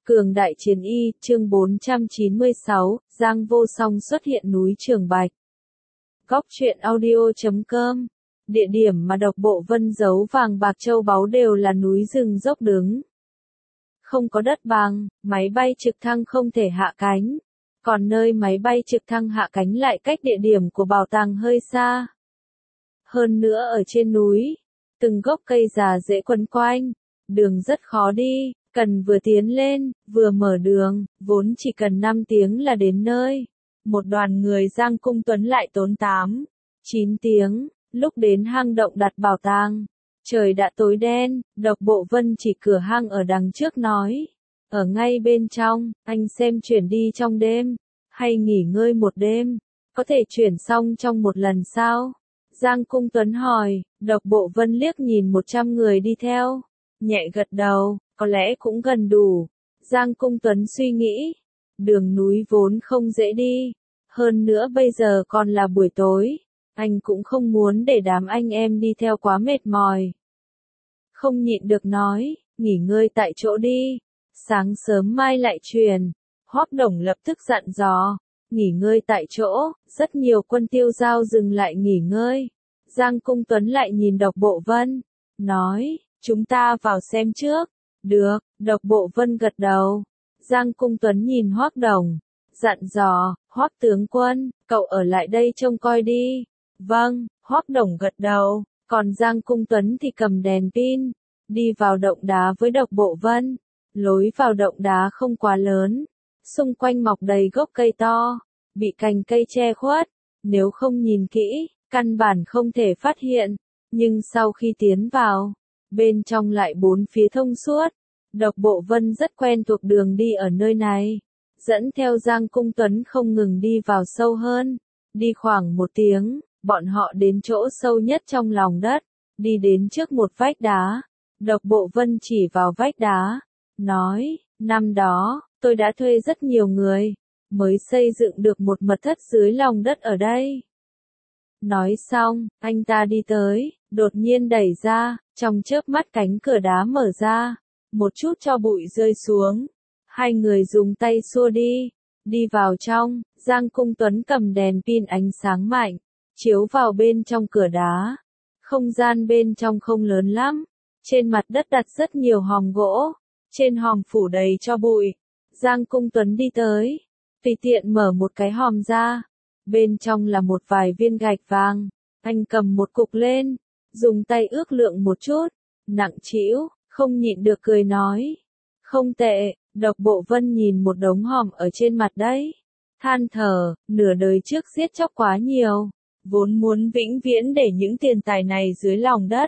Cường đại chiến y, chương 496, Giang Vô Song xuất hiện núi Trường Bạch. Góc truyện audio.com. Địa điểm mà độc bộ vân giấu vàng bạc châu báu đều là núi rừng dốc đứng. Không có đất bằng, máy bay trực thăng không thể hạ cánh. Còn nơi máy bay trực thăng hạ cánh lại cách địa điểm của bảo tàng hơi xa. Hơn nữa ở trên núi, từng gốc cây già dễ quấn quanh, đường rất khó đi. Cần vừa tiến lên, vừa mở đường, vốn chỉ cần 5 tiếng là đến nơi. Một đoàn người Giang Cung Tuấn lại tốn 8, 9 tiếng, lúc đến hang động đặt bảo tàng. Trời đã tối đen, độc bộ vân chỉ cửa hang ở đằng trước nói. Ở ngay bên trong, anh xem chuyển đi trong đêm, hay nghỉ ngơi một đêm, có thể chuyển xong trong một lần sao? Giang Cung Tuấn hỏi, độc bộ vân liếc nhìn 100 người đi theo, nhẹ gật đầu. Có lẽ cũng gần đủ. Giang Cung Tuấn suy nghĩ. Đường núi vốn không dễ đi. Hơn nữa bây giờ còn là buổi tối. Anh cũng không muốn để đám anh em đi theo quá mệt mỏi. Không nhịn được nói, nghỉ ngơi tại chỗ đi. Sáng sớm mai lại truyền. Hoắc Đồng lập tức dặn dò. Nghỉ ngơi tại chỗ, rất nhiều quân tiêu giao dừng lại nghỉ ngơi. Giang Cung Tuấn lại nhìn độc bộ vân. Nói, chúng ta vào xem trước. Được, độc bộ vân gật đầu. Giang Cung Tuấn nhìn Hoắc Đồng, dặn dò, Hoắc tướng quân, cậu ở lại đây trông coi đi. Vâng, Hoắc Đồng gật đầu, còn Giang Cung Tuấn thì cầm đèn pin, đi vào động đá với độc bộ vân. Lối vào động đá không quá lớn, xung quanh mọc đầy gốc cây to, bị cành cây che khuất, nếu không nhìn kỹ, căn bản không thể phát hiện, nhưng sau khi tiến vào, bên trong lại bốn phía thông suốt. Độc bộ vân rất quen thuộc đường đi ở nơi này. Dẫn theo Giang Cung Tuấn không ngừng đi vào sâu hơn. Đi khoảng 1 tiếng, bọn họ đến chỗ sâu nhất trong lòng đất. Đi đến trước một vách đá. Độc bộ vân chỉ vào vách đá. Nói, năm đó, tôi đã thuê rất nhiều người. Mới xây dựng được một mật thất dưới lòng đất ở đây. Nói xong, anh ta đi tới, đột nhiên đẩy ra, trong chớp mắt cánh cửa đá mở ra, một chút cho bụi rơi xuống. Hai người dùng tay xua đi, đi vào trong, Giang Cung Tuấn cầm đèn pin ánh sáng mạnh, chiếu vào bên trong cửa đá. Không gian bên trong không lớn lắm, trên mặt đất đặt rất nhiều hòm gỗ, trên hòm phủ đầy cho bụi. Giang Cung Tuấn đi tới, tùy tiện mở một cái hòm ra. Bên trong là một vài viên gạch vàng, anh cầm một cục lên, dùng tay ước lượng một chút, nặng trĩu, không nhịn được cười nói. Không tệ, độc bộ vân nhìn một đống hòm ở trên mặt đấy. Than thở, nửa đời trước giết chóc quá nhiều, vốn muốn vĩnh viễn để những tiền tài này dưới lòng đất.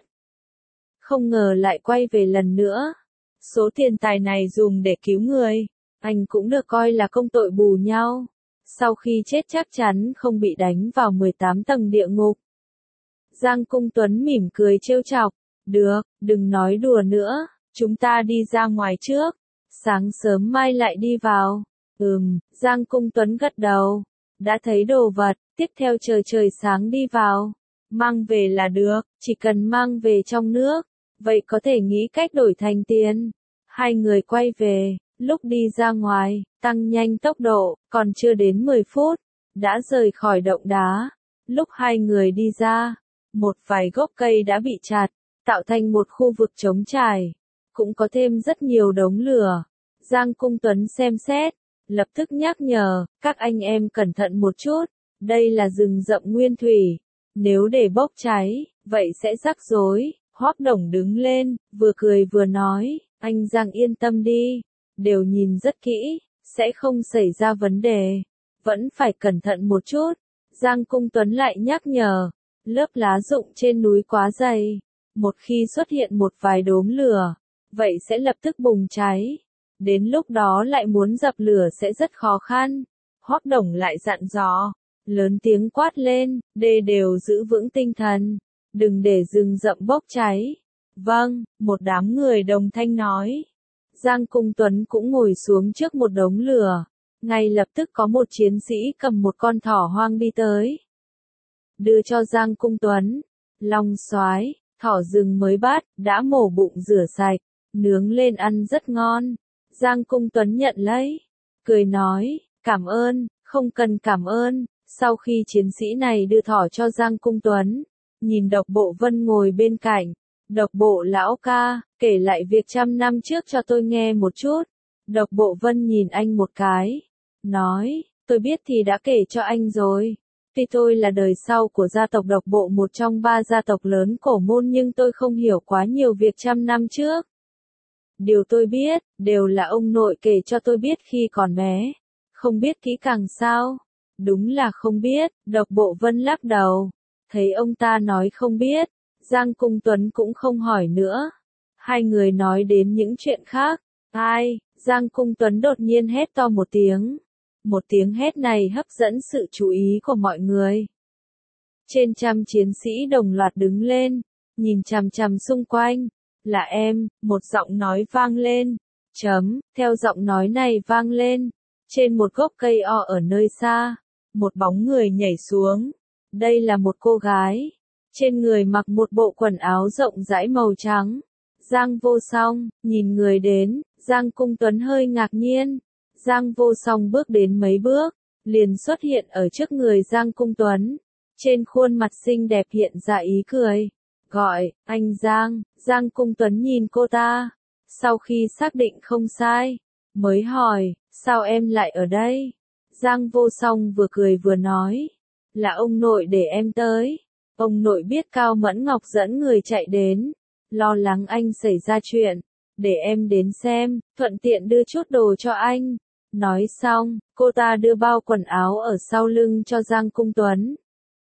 Không ngờ lại quay về lần nữa. Số tiền tài này dùng để cứu người, anh cũng được coi là công tội bù nhau. Sau khi chết chắc chắn không bị đánh vào 18 tầng địa ngục. Giang Cung Tuấn mỉm cười trêu chọc. Được, đừng nói đùa nữa, chúng ta đi ra ngoài trước. Sáng sớm mai lại đi vào. Giang Cung Tuấn gật đầu. Đã thấy đồ vật, tiếp theo chờ trời sáng đi vào. Mang về là được, chỉ cần mang về trong nước. Vậy có thể nghĩ cách đổi thành tiền. Hai người quay về. Lúc đi ra ngoài, tăng nhanh tốc độ, còn chưa đến 10 phút, đã rời khỏi động đá. Lúc hai người đi ra, một vài gốc cây đã bị chặt, tạo thành một khu vực trống trải, cũng có thêm rất nhiều đống lửa. Giang Cung Tuấn xem xét, lập tức nhắc nhở, các anh em cẩn thận một chút, đây là rừng rậm nguyên thủy, nếu để bốc cháy, vậy sẽ rắc rối. Hoắc Đồng đứng lên, vừa cười vừa nói, anh Giang yên tâm đi. Đều nhìn rất kỹ, sẽ không xảy ra vấn đề. Vẫn phải cẩn thận một chút. Giang Cung Tuấn lại nhắc nhở. Lớp lá rụng trên núi quá dày. Một khi xuất hiện một vài đốm lửa, vậy sẽ lập tức bùng cháy. Đến lúc đó lại muốn dập lửa sẽ rất khó khăn. Hoắc Đồng lại dặn dò. Lớn tiếng quát lên, đều giữ vững tinh thần. Đừng để rừng rậm bốc cháy. Vâng, một đám người đồng thanh nói. Giang Cung Tuấn cũng ngồi xuống trước một đống lửa. Ngay lập tức có một chiến sĩ cầm một con thỏ hoang đi tới. Đưa cho Giang Cung Tuấn. Long soái, thỏ rừng mới bắt, đã mổ bụng rửa sạch, nướng lên ăn rất ngon. Giang Cung Tuấn nhận lấy, cười nói, cảm ơn, không cần cảm ơn. Sau khi chiến sĩ này đưa thỏi cho Giang Cung Tuấn, nhìn Độc Bộ Vân ngồi bên cạnh, Độc Bộ lão ca, kể lại việc 100 năm trước cho tôi nghe một chút. Độc Bộ Vân nhìn anh một cái, nói, tôi biết thì đã kể cho anh rồi. Tuy tôi là đời sau của gia tộc Độc Bộ, một trong 3 gia tộc lớn cổ môn, nhưng tôi không hiểu quá nhiều việc 100 năm trước. Điều tôi biết, đều là ông nội kể cho tôi biết khi còn bé. Không biết kỹ càng sao? Đúng là không biết. Độc Bộ Vân lắc đầu. Thấy ông ta nói không biết, Giang Cung Tuấn cũng không hỏi nữa. Hai người nói đến những chuyện khác. Ai? Giang Cung Tuấn đột nhiên hét to một tiếng. Một tiếng hét này hấp dẫn sự chú ý của mọi người. Trên 100 chiến sĩ đồng loạt đứng lên, nhìn chằm chằm xung quanh. Là em, một giọng nói vang lên. Theo giọng nói này vang lên, trên một gốc cây o ở nơi xa, một bóng người nhảy xuống. Đây là một cô gái, trên người mặc một bộ quần áo rộng rãi màu trắng. Giang Vô Song, nhìn người đến, Giang Cung Tuấn hơi ngạc nhiên. Giang Vô Song bước đến mấy bước, liền xuất hiện ở trước người Giang Cung Tuấn. Trên khuôn mặt xinh đẹp hiện ra ý cười. Gọi, anh Giang. Giang Cung Tuấn nhìn cô ta. Sau khi xác định không sai, mới hỏi, sao em lại ở đây? Giang Vô Song vừa cười vừa nói, là ông nội để em tới. Ông nội biết Cao Mẫn Ngọc dẫn người chạy đến, lo lắng anh xảy ra chuyện, để em đến xem, thuận tiện đưa chút đồ cho anh. Nói xong, cô ta đưa bao quần áo ở sau lưng cho Giang Cung Tuấn.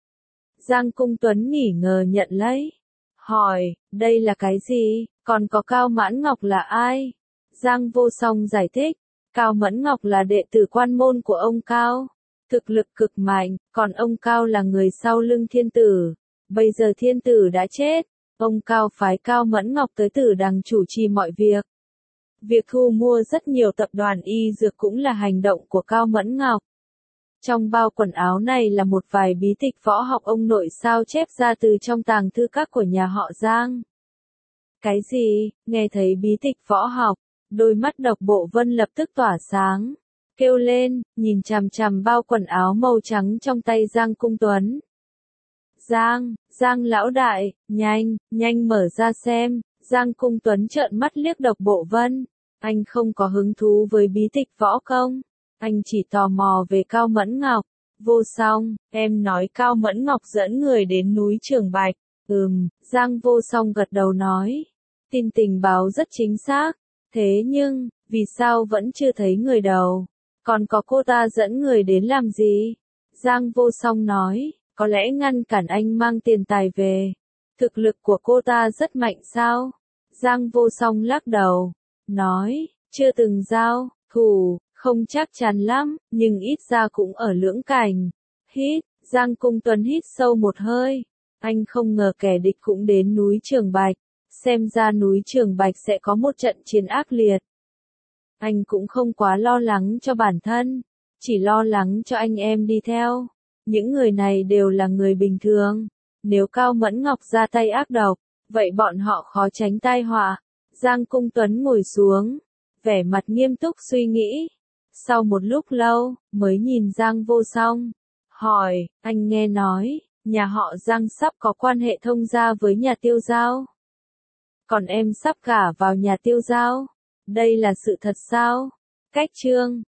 Giang Cung Tuấn nghỉ ngờ nhận lấy, hỏi, đây là cái gì, còn có Cao Mẫn Ngọc là ai? Giang Vô Song giải thích, Cao Mẫn Ngọc là đệ tử quan môn của ông Cao, thực lực cực mạnh, còn ông Cao là người sau lưng thiên tử. Bây giờ thiên tử đã chết, ông Cao phái Cao Mẫn Ngọc tới Tử Đằng chủ trì mọi việc. Việc thu mua rất nhiều tập đoàn y dược cũng là hành động của Cao Mẫn Ngọc. Trong bao quần áo này là một vài bí tịch võ học ông nội sao chép ra từ trong tàng thư các của nhà họ Giang. Cái gì? Nghe thấy bí tịch võ học, đôi mắt Độc Bộ Vân lập tức tỏa sáng, kêu lên, nhìn chằm chằm bao quần áo màu trắng trong tay Giang Cung Tuấn. Giang lão đại, nhanh mở ra xem. Giang Cung Tuấn trợn mắt liếc Độc Bộ Vân. Anh không có hứng thú với bí tịch võ công. Anh chỉ tò mò về Cao Mẫn Ngọc. Vô Song, em nói Cao Mẫn Ngọc dẫn người đến núi Trường Bạch. Giang Vô Song gật đầu nói. Tin tình báo rất chính xác. Thế nhưng, vì sao vẫn chưa thấy người đầu? Còn có cô ta dẫn người đến làm gì? Giang Vô Song nói, có lẽ ngăn cản anh mang tiền tài về. Thực lực của cô ta rất mạnh sao? Giang Vô Song lắc đầu, nói, chưa từng giao thủ, không chắc chắn lắm, nhưng ít ra cũng ở lưỡng cảnh. Giang Cung Tuấn hít sâu một hơi. Anh không ngờ kẻ địch cũng đến núi Trường Bạch. Xem ra núi Trường Bạch sẽ có một trận chiến ác liệt. Anh cũng không quá lo lắng cho bản thân, chỉ lo lắng cho anh em đi theo. Những người này đều là người bình thường. Nếu Cao Mẫn Ngọc ra tay ác độc, vậy bọn họ khó tránh tai họa. Giang Cung Tuấn ngồi xuống, vẻ mặt nghiêm túc suy nghĩ. Sau một lúc lâu, mới nhìn Giang Vô Song, hỏi, anh nghe nói, nhà họ Giang sắp có quan hệ thông gia với nhà Tiêu Giao. Còn em sắp gả vào nhà Tiêu Giao. Đây là sự thật sao? Cách chương